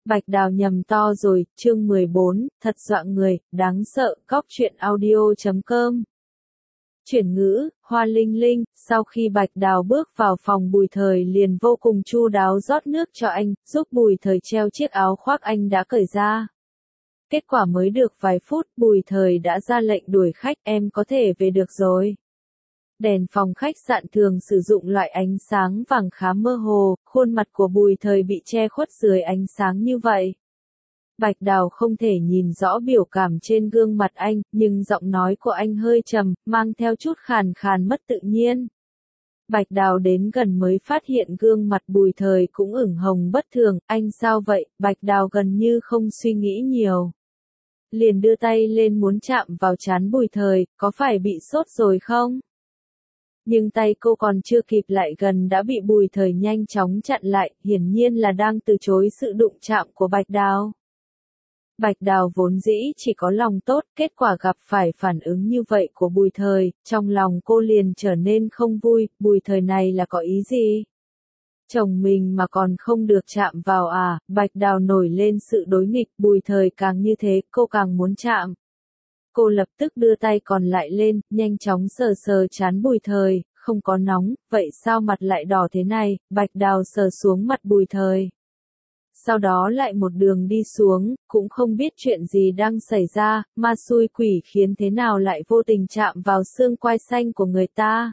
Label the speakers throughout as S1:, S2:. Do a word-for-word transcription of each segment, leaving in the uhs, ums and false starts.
S1: Bạch Đào nhầm to rồi, chương mười bốn, thật dọa người, đáng sợ, cóc truyện audio chấm com. Chuyển ngữ, Hoa Linh Linh, sau khi Bạch Đào bước vào phòng Bùi Thời liền vô cùng chu đáo rót nước cho anh, giúp Bùi Thời treo chiếc áo khoác anh đã cởi ra. Kết quả mới được vài phút, Bùi Thời đã ra lệnh đuổi khách, em có thể về được rồi. Đèn phòng khách sạn thường sử dụng loại ánh sáng vàng khá mơ hồ, khuôn mặt của Bùi Thời bị che khuất dưới ánh sáng như vậy. Bạch Đào không thể nhìn rõ biểu cảm trên gương mặt anh, nhưng giọng nói của anh hơi trầm, mang theo chút khàn khàn mất tự nhiên. Bạch Đào đến gần mới phát hiện gương mặt Bùi Thời cũng ửng hồng bất thường, anh sao vậy? Bạch Đào gần như không suy nghĩ nhiều. Liền đưa tay lên muốn chạm vào trán Bùi Thời, có phải bị sốt rồi không? Nhưng tay cô còn chưa kịp lại gần đã bị Bùi Thời nhanh chóng chặn lại, hiển nhiên là đang từ chối sự đụng chạm của Bạch Đào. Bạch Đào vốn dĩ chỉ có lòng tốt, kết quả gặp phải phản ứng như vậy của Bùi Thời, trong lòng cô liền trở nên không vui, Bùi Thời này là có ý gì? Chồng mình mà còn không được chạm vào à? Bạch Đào nổi lên sự đối nghịch, Bùi Thời càng như thế, cô càng muốn chạm. Cô lập tức đưa tay còn lại lên, nhanh chóng sờ sờ trán Bùi Thời, không có nóng, vậy sao mặt lại đỏ thế này? Bạch Đào sờ xuống mặt Bùi Thời. Sau đó lại một đường đi xuống, cũng không biết chuyện gì đang xảy ra, ma xui quỷ khiến thế nào lại vô tình chạm vào xương quai xanh của người ta.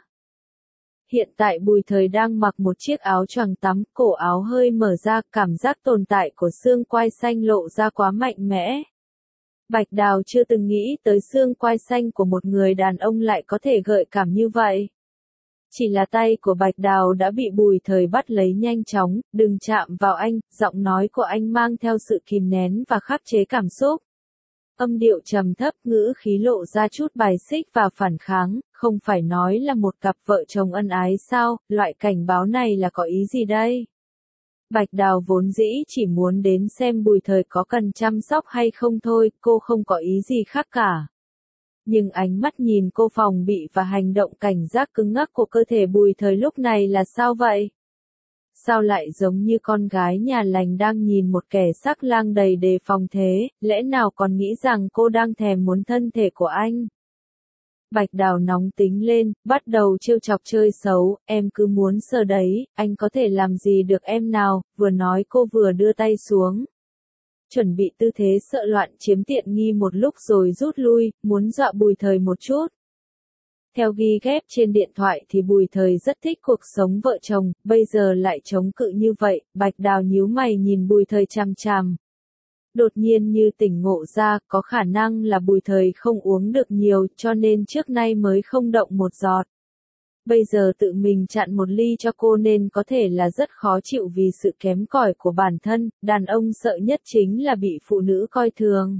S1: Hiện tại Bùi Thời đang mặc một chiếc áo choàng tắm, cổ áo hơi mở ra, cảm giác tồn tại của xương quai xanh lộ ra quá mạnh mẽ. Bạch Đào chưa từng nghĩ tới xương quai xanh của một người đàn ông lại có thể gợi cảm như vậy. Chỉ là tay của Bạch Đào đã bị Bùi Thời bắt lấy nhanh chóng, đừng chạm vào anh, giọng nói của anh mang theo sự kìm nén và khắc chế cảm xúc. Âm điệu trầm thấp, ngữ khí lộ ra chút bài xích và phản kháng, không phải nói là một cặp vợ chồng ân ái sao, loại cảnh báo này là có ý gì đây? Bạch Đào vốn dĩ chỉ muốn đến xem Bùi Thời có cần chăm sóc hay không thôi, cô không có ý gì khác cả. Nhưng ánh mắt nhìn cô phòng bị và hành động cảnh giác cứng ngắc của cơ thể Bùi Thời lúc này là sao vậy? Sao lại giống như con gái nhà lành đang nhìn một kẻ sắc lang đầy đề phòng thế, lẽ nào còn nghĩ rằng cô đang thèm muốn thân thể của anh? Bạch Đào nóng tính lên, bắt đầu trêu chọc chơi xấu, em cứ muốn sờ đấy, anh có thể làm gì được em nào, vừa nói cô vừa đưa tay xuống. Chuẩn bị tư thế sợ loạn chiếm tiện nghi một lúc rồi rút lui, muốn dọa Bùi Thời một chút. Theo ghi ghép trên điện thoại thì Bùi Thời rất thích cuộc sống vợ chồng, bây giờ lại chống cự như vậy, Bạch Đào nhíu mày nhìn Bùi Thời chằm chằm. Đột nhiên như tỉnh ngộ ra, có khả năng là Bùi Thời không uống được nhiều cho nên trước nay mới không động một giọt. Bây giờ tự mình chặn một ly cho cô nên có thể là rất khó chịu vì sự kém cỏi của bản thân, đàn ông sợ nhất chính là bị phụ nữ coi thường.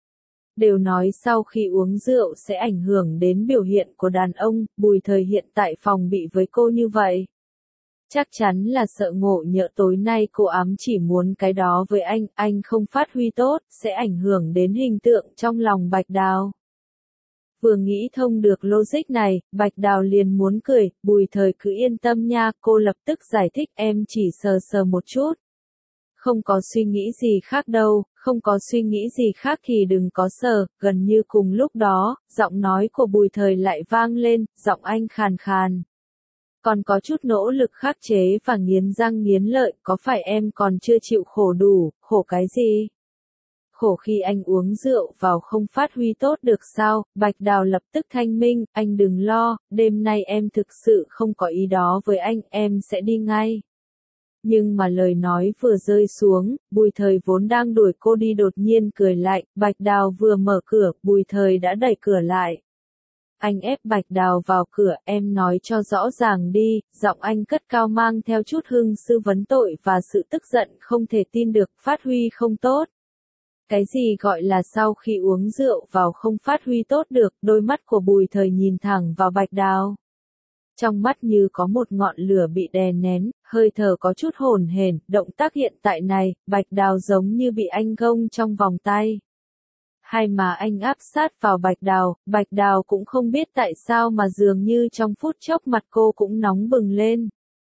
S1: Đều nói sau khi uống rượu sẽ ảnh hưởng đến biểu hiện của đàn ông, Bùi Thời hiện tại phòng bị với cô như vậy. Chắc chắn là sợ ngộ nhỡ tối nay cô ám chỉ muốn cái đó với anh, anh không phát huy tốt, sẽ ảnh hưởng đến hình tượng trong lòng Bạch Đào. Vừa nghĩ thông được logic này, Bạch Đào liền muốn cười, Bùi Thời cứ yên tâm nha, cô lập tức giải thích em chỉ sờ sờ một chút. Không có suy nghĩ gì khác đâu, không có suy nghĩ gì khác thì đừng có sờ, gần như cùng lúc đó, giọng nói của Bùi Thời lại vang lên, giọng anh khàn khàn. Còn có chút nỗ lực khắc chế và nghiến răng nghiến lợi, có phải em còn chưa chịu khổ đủ, khổ cái gì? Khổ khi anh uống rượu vào không phát huy tốt được sao? Bạch Đào lập tức thanh minh, anh đừng lo, đêm nay em thực sự không có ý đó với anh, em sẽ đi ngay. Nhưng mà lời nói vừa rơi xuống, Bùi Thời vốn đang đuổi cô đi đột nhiên cười lại, Bạch Đào vừa mở cửa, Bùi Thời đã đẩy cửa lại. Anh ép Bạch Đào vào cửa, em nói cho rõ ràng đi, giọng anh cất cao mang theo chút hưng sư vấn tội và sự tức giận không thể tin được, phát huy không tốt. Cái gì gọi là sau khi uống rượu vào không phát huy tốt được, đôi mắt của Bùi Thời nhìn thẳng vào Bạch Đào. Trong mắt như có một ngọn lửa bị đè nén, hơi thở có chút hổn hển, động tác hiện tại này, Bạch Đào giống như bị anh gông trong vòng tay. Hai má anh áp sát vào Bạch Đào, Bạch Đào cũng không biết tại sao mà dường như trong phút chốc mặt cô cũng nóng bừng lên.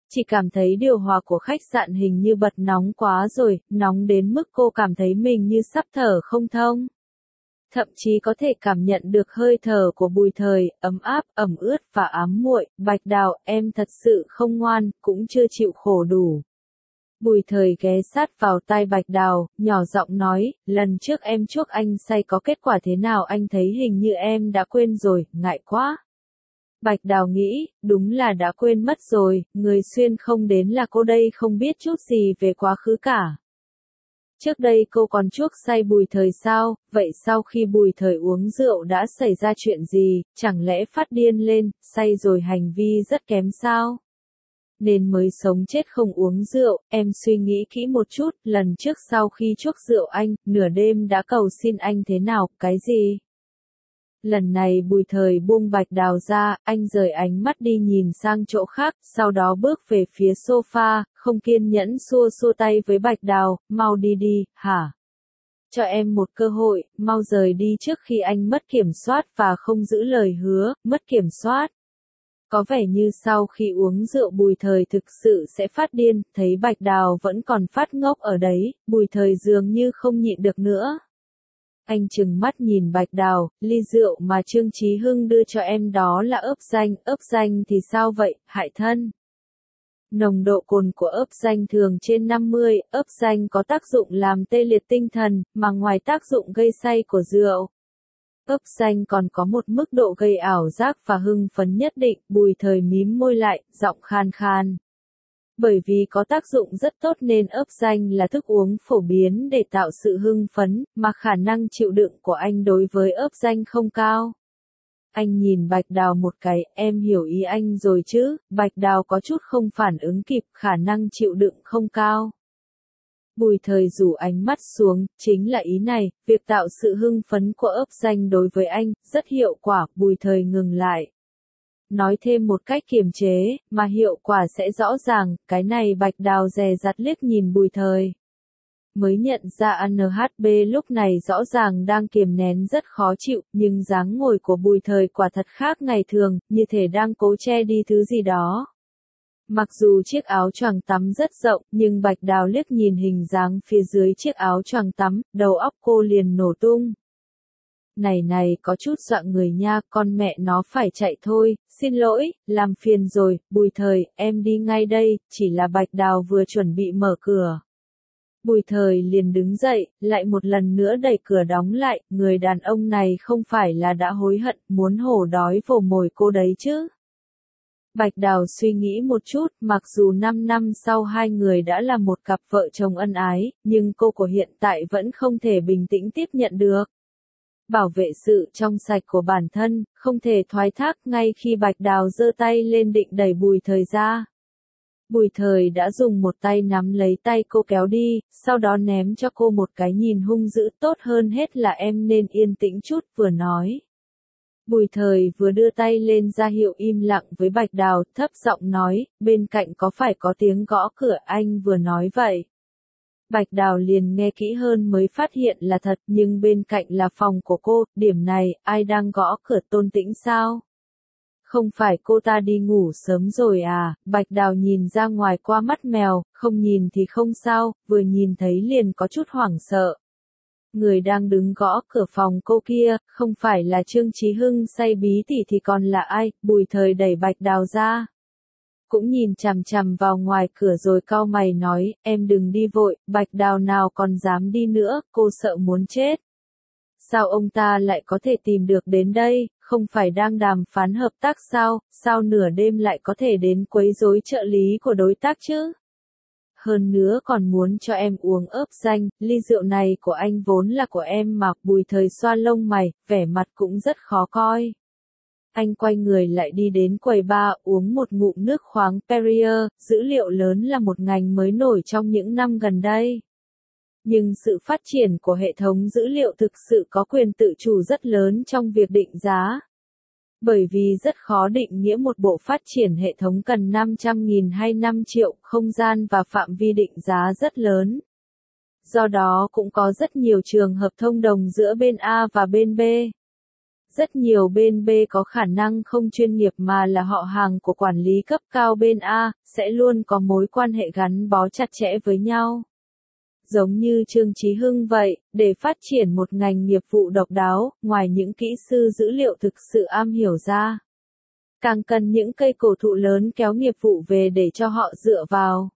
S1: Chỉ cảm thấy điều hòa của khách sạn hình như bật nóng quá rồi, nóng đến mức cô cảm thấy mình như sắp thở không thông. Thậm chí có thể cảm nhận được hơi thở của Bùi Thời, ấm áp, ẩm ướt và ám muội. Bạch Đào, em thật sự không ngoan, cũng chưa chịu khổ đủ. Bùi Thời ghé sát vào tai Bạch Đào, nhỏ giọng nói, lần trước em chuốc anh say có kết quả thế nào anh thấy hình như em đã quên rồi, ngại quá. Bạch Đào nghĩ, đúng là đã quên mất rồi, người xuyên không đến là cô đây không biết chút gì về quá khứ cả. Trước đây cô còn chuốc say Bùi Thời sao, vậy sau khi Bùi Thời uống rượu đã xảy ra chuyện gì, chẳng lẽ phát điên lên, say rồi hành vi rất kém sao? Nên mới sống chết không uống rượu, em suy nghĩ kỹ một chút, lần trước sau khi chuốc rượu anh, nửa đêm đã cầu xin anh thế nào, cái gì? Lần này Bùi Thời buông Bạch Đào ra, anh rời ánh mắt đi nhìn sang chỗ khác, sau đó bước về phía sofa, không kiên nhẫn xua xua tay với Bạch Đào, mau đi đi, hả? Cho em một cơ hội, mau rời đi trước khi anh mất kiểm soát và không giữ lời hứa, mất kiểm soát. Có vẻ như sau khi uống rượu Bùi Thời thực sự sẽ phát điên, thấy Bạch Đào vẫn còn phát ngốc ở đấy, Bùi Thời dường như không nhịn được nữa. Anh trừng mắt nhìn Bạch Đào, ly rượu mà Trương Chí Hưng đưa cho em đó là ớp danh, ớp danh thì sao vậy, hại thân. Nồng độ cồn của ớp danh thường trên năm mươi, ớp danh có tác dụng làm tê liệt tinh thần, mà ngoài tác dụng gây say của rượu. Ớp danh còn có một mức độ gây ảo giác và hưng phấn nhất định, Bùi Thời mím môi lại, giọng khan khan. Bởi vì có tác dụng rất tốt nên ớp danh là thức uống phổ biến để tạo sự hưng phấn, mà khả năng chịu đựng của anh đối với ớp danh không cao. Anh nhìn Bạch Đào một cái, em hiểu ý anh rồi chứ, Bạch Đào có chút không phản ứng kịp, khả năng chịu đựng không cao. Bùi Thời rủ ánh mắt xuống, chính là ý này, việc tạo sự hưng phấn của ớp danh đối với anh, rất hiệu quả, Bùi Thời ngừng lại. Nói thêm một cách kiềm chế, mà hiệu quả sẽ rõ ràng, cái này Bạch Đào dè dặt liếc nhìn Bùi Thời. Mới nhận ra en hát bê lúc này rõ ràng đang kiềm nén rất khó chịu, nhưng dáng ngồi của Bùi Thời quả thật khác ngày thường, như thể đang cố che đi thứ gì đó. Mặc dù chiếc áo choàng tắm rất rộng, nhưng Bạch Đào liếc nhìn hình dáng phía dưới chiếc áo choàng tắm, đầu óc cô liền nổ tung. Này này có chút dọa người nha, con mẹ nó phải chạy thôi, xin lỗi, làm phiền rồi, Bùi Thời, em đi ngay đây, chỉ là Bạch Đào vừa chuẩn bị mở cửa. Bùi Thời liền đứng dậy, lại một lần nữa đẩy cửa đóng lại, người đàn ông này không phải là đã hối hận, muốn hổ đói vồ mồi cô đấy chứ. Bạch Đào suy nghĩ một chút, mặc dù năm năm sau hai người đã là một cặp vợ chồng ân ái, nhưng cô của hiện tại vẫn không thể bình tĩnh tiếp nhận được. Bảo vệ sự trong sạch của bản thân, không thể thoái thác ngay khi Bạch Đào giơ tay lên định đẩy Bùi Thời ra. Bùi Thời đã dùng một tay nắm lấy tay cô kéo đi, sau đó ném cho cô một cái nhìn hung dữ, tốt hơn hết là em nên yên tĩnh chút, vừa nói. Bùi Thời vừa đưa tay lên ra hiệu im lặng với Bạch Đào, thấp giọng nói, bên cạnh có phải có tiếng gõ cửa, anh vừa nói vậy. Bạch Đào liền nghe kỹ hơn mới phát hiện là thật, nhưng bên cạnh là phòng của cô, điểm này, ai đang gõ cửa, Tôn Tĩnh sao? Không phải cô ta đi ngủ sớm rồi à? Bạch Đào nhìn ra ngoài qua mắt mèo, không nhìn thì không sao, vừa nhìn thấy liền có chút hoảng sợ. Người đang đứng gõ cửa phòng cô kia, không phải là Trương Chí Hưng say bí tỉ thì còn là ai? Bùi Thời đẩy Bạch Đào ra. Cũng nhìn chằm chằm vào ngoài cửa rồi cau mày nói, em đừng đi vội, Bạch Đào nào còn dám đi nữa, cô sợ muốn chết. Sao ông ta lại có thể tìm được đến đây, không phải đang đàm phán hợp tác sao, sao nửa đêm lại có thể đến quấy rối trợ lý của đối tác chứ? Hơn nữa còn muốn cho em uống ớp danh, ly rượu này của anh vốn là của em mà. Bùi Thời xoa lông mày, vẻ mặt cũng rất khó coi. Anh quay người lại đi đến quầy bar, uống một ngụm nước khoáng Perrier, dữ liệu lớn là một ngành mới nổi trong những năm gần đây. Nhưng sự phát triển của hệ thống dữ liệu thực sự có quyền tự chủ rất lớn trong việc định giá. Bởi vì rất khó định nghĩa một bộ phát triển hệ thống cần năm trăm nghìn hay năm triệu, không gian và phạm vi định giá rất lớn. Do đó cũng có rất nhiều trường hợp thông đồng giữa bên A và bên B. Rất nhiều bên B có khả năng không chuyên nghiệp mà là họ hàng của quản lý cấp cao bên A, sẽ luôn có mối quan hệ gắn bó chặt chẽ với nhau. Giống như Trương Chí Hưng vậy, để phát triển một ngành nghiệp vụ độc đáo, ngoài những kỹ sư dữ liệu thực sự am hiểu ra, càng cần những cây cổ thụ lớn kéo nghiệp vụ về để cho họ dựa vào.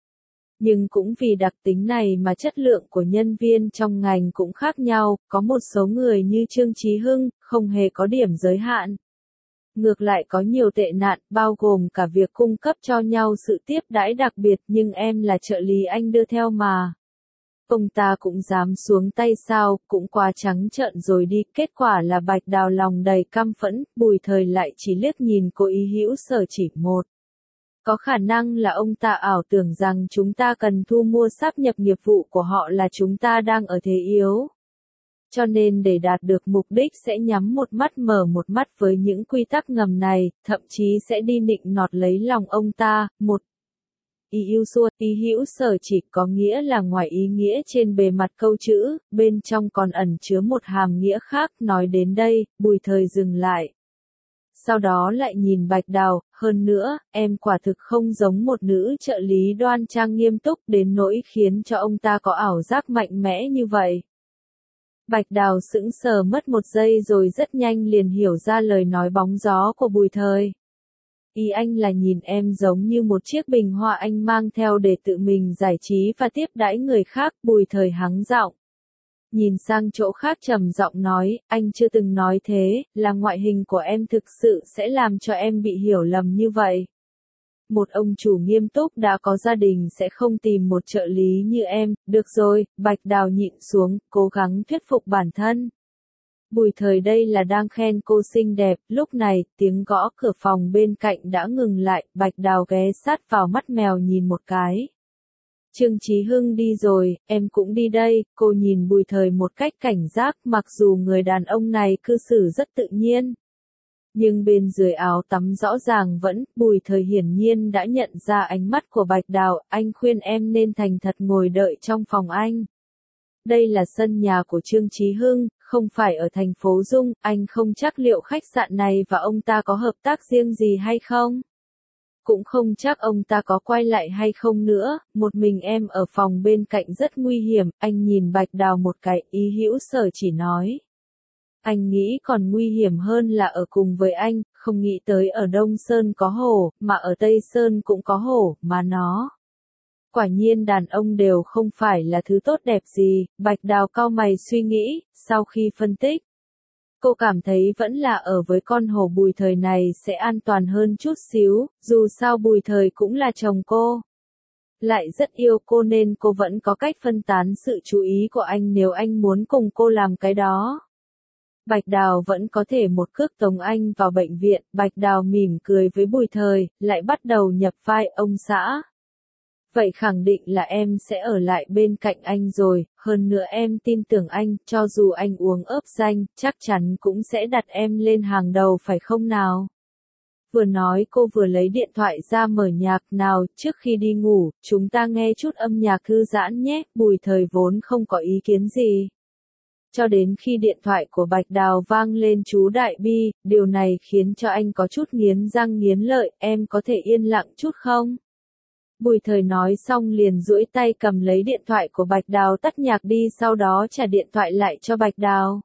S1: Nhưng cũng vì đặc tính này mà chất lượng của nhân viên trong ngành cũng khác nhau, có một số người như Trương Chí Hưng, không hề có điểm giới hạn. Ngược lại có nhiều tệ nạn, bao gồm cả việc cung cấp cho nhau sự tiếp đãi đặc biệt, nhưng em là trợ lý anh đưa theo mà. Ông ta cũng dám xuống tay sao, cũng quá trắng trợn rồi đi, kết quả là Bạch Đào lòng đầy căm phẫn, Bùi Thời lại chỉ liếc nhìn cô ý hữu sở chỉ một. Có khả năng là ông ta ảo tưởng rằng chúng ta cần thu mua sáp nhập nghiệp vụ của họ là chúng ta đang ở thế yếu. Cho nên để đạt được mục đích sẽ nhắm một mắt mở một mắt với những quy tắc ngầm này, thậm chí sẽ đi nịnh nọt lấy lòng ông ta. Một ý hữu xua, ý hữu sở chỉ có nghĩa là ngoài ý nghĩa trên bề mặt câu chữ, bên trong còn ẩn chứa một hàm nghĩa khác. Nói đến đây, Bùi Thời dừng lại. Sau đó lại nhìn Bạch Đào, hơn nữa, em quả thực không giống một nữ trợ lý đoan trang nghiêm túc đến nỗi khiến cho ông ta có ảo giác mạnh mẽ như vậy. Bạch Đào sững sờ mất một giây rồi rất nhanh liền hiểu ra lời nói bóng gió của Bùi Thời. Ý anh là nhìn em giống như một chiếc bình hoa anh mang theo để tự mình giải trí và tiếp đãi người khác. Bùi Thời hắng giọng. Nhìn sang chỗ khác trầm giọng nói, anh chưa từng nói thế, là ngoại hình của em thực sự sẽ làm cho em bị hiểu lầm như vậy. Một ông chủ nghiêm túc đã có gia đình sẽ không tìm một trợ lý như em. Được rồi, Bạch Đào nhịn xuống, cố gắng thuyết phục bản thân. Bùi Thời đây là đang khen cô xinh đẹp, lúc này, tiếng gõ cửa phòng bên cạnh đã ngừng lại, Bạch Đào ghé sát vào mắt mèo nhìn một cái. Trương Chí Hưng đi rồi, em cũng đi đây, cô nhìn Bùi Thời một cách cảnh giác, mặc dù người đàn ông này cư xử rất tự nhiên. Nhưng bên dưới áo tắm rõ ràng vẫn, Bùi Thời hiển nhiên đã nhận ra ánh mắt của Bạch Đào, anh khuyên em nên thành thật ngồi đợi trong phòng anh. Đây là sân nhà của Trương Chí Hưng, không phải ở thành phố Dung, anh không chắc liệu khách sạn này và ông ta có hợp tác riêng gì hay không. Cũng không chắc ông ta có quay lại hay không nữa, một mình em ở phòng bên cạnh rất nguy hiểm, anh nhìn Bạch Đào một cái, ý hữu sở chỉ nói. Anh nghĩ còn nguy hiểm hơn là ở cùng với anh, không nghĩ tới ở Đông Sơn có hổ, mà ở Tây Sơn cũng có hổ, mà nó. Quả nhiên đàn ông đều không phải là thứ tốt đẹp gì, Bạch Đào cau mày suy nghĩ, sau khi phân tích. Cô cảm thấy vẫn là ở với con hổ Bùi Thời này sẽ an toàn hơn chút xíu, dù sao Bùi Thời cũng là chồng cô. Lại rất yêu cô nên cô vẫn có cách phân tán sự chú ý của anh nếu anh muốn cùng cô làm cái đó. Bạch Đào vẫn có thể một cước tống anh vào bệnh viện, Bạch Đào mỉm cười với Bùi Thời, lại bắt đầu nhập vai ông xã. Vậy khẳng định là em sẽ ở lại bên cạnh anh rồi, hơn nữa em tin tưởng anh, cho dù anh uống ớp danh, chắc chắn cũng sẽ đặt em lên hàng đầu phải không nào? Vừa nói cô vừa lấy điện thoại ra mở nhạc, nào, trước khi đi ngủ, chúng ta nghe chút âm nhạc thư giãn nhé, Bùi Thời vốn không có ý kiến gì. Cho đến khi điện thoại của Bạch Đào vang lên chú Đại Bi, điều này khiến cho anh có chút nghiến răng nghiến lợi, em có thể yên lặng chút không? Bùi Thời nói xong liền duỗi tay cầm lấy điện thoại của Bạch Đào tắt nhạc đi, sau đó trả điện thoại lại cho Bạch Đào.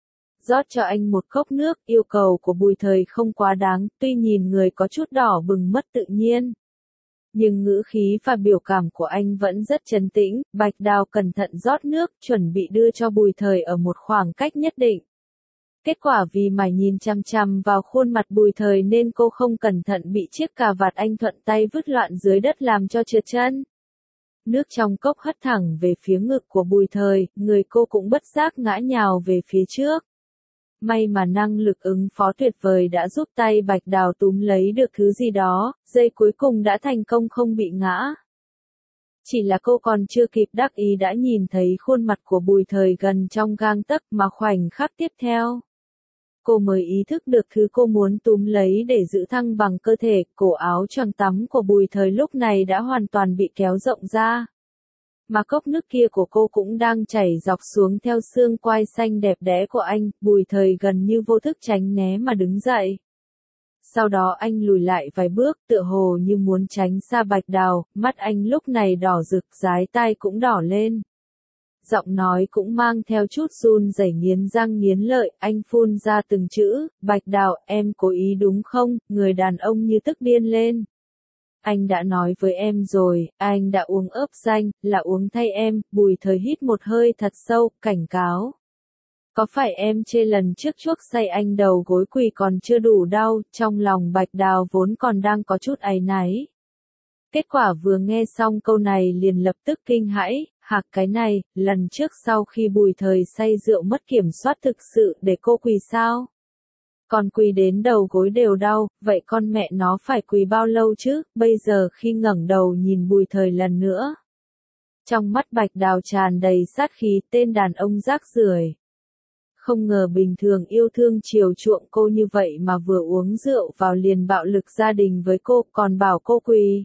S1: Rót cho anh một cốc nước, yêu cầu của Bùi Thời không quá đáng, tuy nhìn người có chút đỏ bừng mất tự nhiên. Nhưng ngữ khí và biểu cảm của anh vẫn rất trấn tĩnh, Bạch Đào cẩn thận rót nước, chuẩn bị đưa cho Bùi Thời ở một khoảng cách nhất định. Kết quả vì mải nhìn chăm chăm vào khuôn mặt Bùi Thời nên cô không cẩn thận bị chiếc cà vạt anh thuận tay vứt loạn dưới đất làm cho trượt chân. Nước trong cốc hất thẳng về phía ngực của Bùi Thời, người cô cũng bất giác ngã nhào về phía trước. May mà năng lực ứng phó tuyệt vời đã giúp tay Bạch Đào túm lấy được thứ gì đó, giây cuối cùng đã thành công không bị ngã. Chỉ là cô còn chưa kịp đắc ý đã nhìn thấy khuôn mặt của Bùi Thời gần trong gang tấc, mà khoảnh khắc tiếp theo. Cô mới ý thức được thứ cô muốn túm lấy để giữ thăng bằng cơ thể, cổ áo choàng tắm của Bùi Thời lúc này đã hoàn toàn bị kéo rộng ra. Mà cốc nước kia của cô cũng đang chảy dọc xuống theo xương quai xanh đẹp đẽ của anh, Bùi Thời gần như vô thức tránh né mà đứng dậy. Sau đó anh lùi lại vài bước tựa hồ như muốn tránh xa Bạch Đào, mắt anh lúc này đỏ rực, dái tai cũng đỏ lên. Giọng nói cũng mang theo chút run rẩy, nghiến răng nghiến lợi, anh phun ra từng chữ, Bạch Đào, em cố ý đúng không? Người đàn ông như tức điên lên. Anh đã nói với em rồi, anh đã uống ớp danh, là uống thay em. Bùi Thời hít một hơi thật sâu, cảnh cáo. Có phải em chê lần trước chuốc say anh đầu gối quỳ còn chưa đủ đau? Trong lòng Bạch Đào vốn còn đang có chút áy náy. Kết quả vừa nghe xong câu này liền lập tức kinh hãi, hạc cái này, lần trước sau khi Bùi Thời say rượu mất kiểm soát thực sự để cô quỳ sao? Còn quỳ đến đầu gối đều đau, vậy con mẹ nó phải quỳ bao lâu chứ? Bây giờ khi ngẩng đầu nhìn Bùi Thời lần nữa. Trong mắt Bạch Đào tràn đầy sát khí, tên đàn ông rác rưởi. Không ngờ bình thường yêu thương chiều chuộng cô như vậy mà vừa uống rượu vào liền bạo lực gia đình với cô, còn bảo cô quỳ.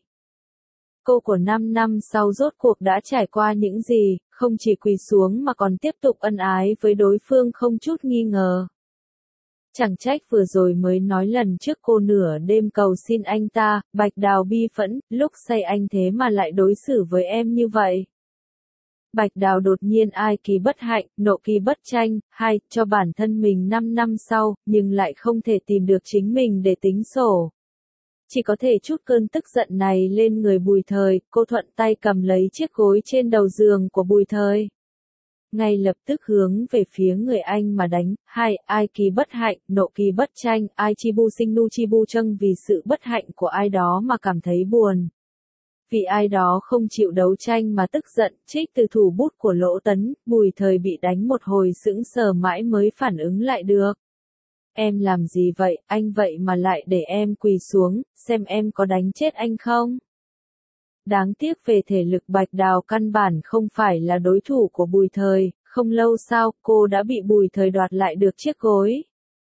S1: Cô của năm năm sau rốt cuộc đã trải qua những gì, không chỉ quỳ xuống mà còn tiếp tục ân ái với đối phương không chút nghi ngờ. Chẳng trách vừa rồi mới nói lần trước cô nửa đêm cầu xin anh ta, Bạch Đào bi phẫn, lúc say anh thế mà lại đối xử với em như vậy. Bạch Đào đột nhiên ai kỳ bất hạnh, nộ kỳ bất tranh, hay, cho bản thân mình năm năm sau, nhưng lại không thể tìm được chính mình để tính sổ. Chỉ có thể trút cơn tức giận này lên người Bùi Thời, cô thuận tay cầm lấy chiếc gối trên đầu giường của Bùi Thời. Ngay lập tức hướng về phía người anh mà đánh, hai, ai kỳ bất hạnh, nộ kỳ bất tranh, ai chi bu sinh nu chi bu trâng, vì sự bất hạnh của ai đó mà cảm thấy buồn. Vì ai đó không chịu đấu tranh mà tức giận, trích từ thủ bút của Lỗ Tấn, Bùi Thời bị đánh một hồi sững sờ mãi mới phản ứng lại được. Em làm gì vậy, anh vậy mà lại để em quỳ xuống, xem em có đánh chết anh không? Đáng tiếc về thể lực Bạch Đào căn bản không phải là đối thủ của Bùi Thời, không lâu sau cô đã bị Bùi Thời đoạt lại được chiếc gối.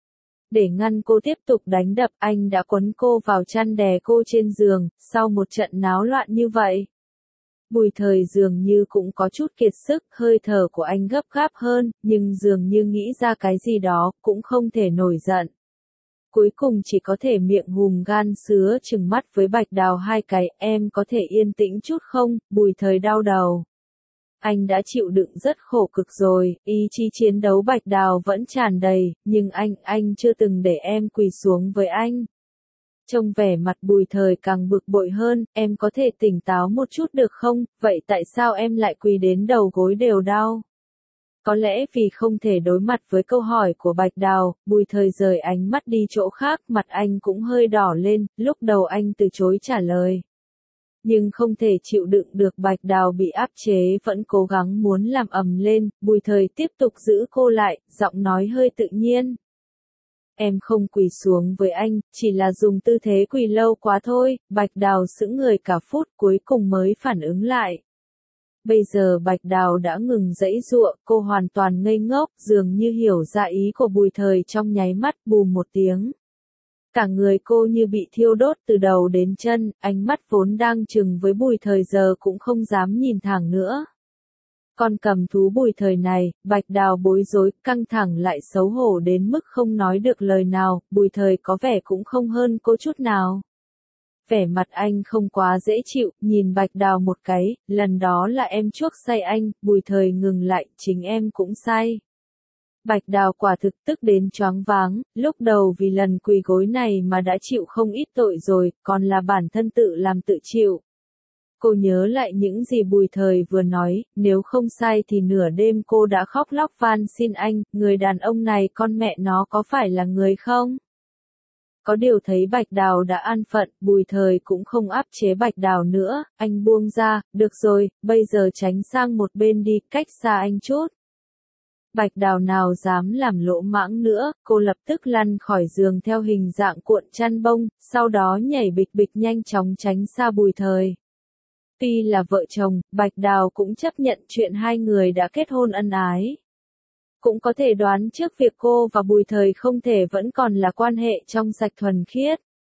S1: Để ngăn cô tiếp tục đánh đập, anh đã quấn cô vào chăn đè cô trên giường, sau một trận náo loạn như vậy. Bùi Thời dường như cũng có chút kiệt sức, hơi thở của anh gấp gáp hơn, nhưng dường như nghĩ ra cái gì đó, cũng không thể nổi giận. Cuối cùng chỉ có thể miệng hùm gan sứa trừng mắt với Bạch Đào hai cái, em có thể yên tĩnh chút không? Bùi Thời đau đầu. Anh đã chịu đựng rất khổ cực rồi, ý chí chiến đấu Bạch Đào vẫn tràn đầy, nhưng anh, anh chưa từng để em quỳ xuống với anh. Trông vẻ mặt Bùi Thời càng bực bội hơn, em có thể tỉnh táo một chút được không, vậy tại sao em lại quỳ đến đầu gối đều đau? Có lẽ vì không thể đối mặt với câu hỏi của Bạch Đào, Bùi Thời rời ánh mắt đi chỗ khác, mặt anh cũng hơi đỏ lên, lúc đầu anh từ chối trả lời. Nhưng không thể chịu đựng được Bạch Đào bị áp chế vẫn cố gắng muốn làm ầm lên, Bùi Thời tiếp tục giữ cô lại, giọng nói hơi tự nhiên. Em không quỳ xuống với anh, chỉ là dùng tư thế quỳ lâu quá thôi, Bạch Đào sững người cả phút cuối cùng mới phản ứng lại. Bây giờ Bạch Đào đã ngừng giãy giụa, cô hoàn toàn ngây ngốc, dường như hiểu ra ý của Bùi Thời trong nháy mắt, bùm một tiếng. Cả người cô như bị thiêu đốt từ đầu đến chân, ánh mắt vốn đang trừng với Bùi Thời giờ cũng không dám nhìn thẳng nữa. Con cầm thú Bùi Thời này, Bạch Đào bối rối, căng thẳng lại xấu hổ đến mức không nói được lời nào, Bùi Thời có vẻ cũng không hơn cô chút nào. Vẻ mặt anh không quá dễ chịu, nhìn Bạch Đào một cái, lần đó là em chuốc say anh, Bùi Thời ngừng lại, chính em cũng say. Bạch Đào quả thực tức đến choáng váng, lúc đầu vì lần quỳ gối này mà đã chịu không ít tội rồi, còn là bản thân tự làm tự chịu. Cô nhớ lại những gì Bùi Thời vừa nói, nếu không sai thì nửa đêm cô đã khóc lóc van xin anh, người đàn ông này con mẹ nó có phải là người không? Có điều thấy Bạch Đào đã an phận, Bùi Thời cũng không áp chế Bạch Đào nữa, anh buông ra, được rồi, bây giờ tránh sang một bên đi, cách xa anh chút. Bạch Đào nào dám làm lỗ mãng nữa, cô lập tức lăn khỏi giường theo hình dạng cuộn chăn bông, sau đó nhảy bịch bịch nhanh chóng tránh xa Bùi Thời. Tuy là vợ chồng, Bạch Đào cũng chấp nhận chuyện hai người đã kết hôn ân ái. Cũng có thể đoán trước việc cô và Bùi Thời không thể vẫn còn là quan hệ trong sạch thuần khiết.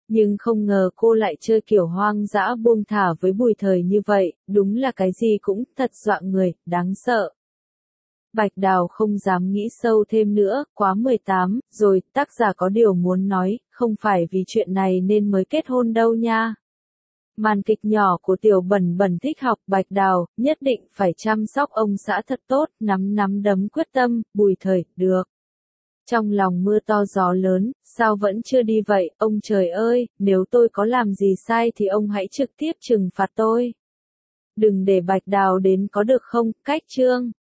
S1: Nhưng không ngờ cô lại chơi kiểu hoang dã buông thả với Bùi Thời như vậy, đúng là cái gì cũng thật dọa người, đáng sợ. Bạch Đào không dám nghĩ sâu thêm nữa, quá mười tám, rồi, tác giả có điều muốn nói, không phải vì chuyện này nên mới kết hôn đâu nha. Màn kịch nhỏ của Tiểu Bẩn Bẩn thích học Bạch Đào, nhất định phải chăm sóc ông xã thật tốt, nắm nắm đấm quyết tâm, Bùi Thời, được. Trong lòng mưa to gió lớn, sao vẫn chưa đi vậy, ông trời ơi, nếu tôi có làm gì sai thì ông hãy trực tiếp trừng phạt tôi. Đừng để Bạch Đào đến có được không, cách chương.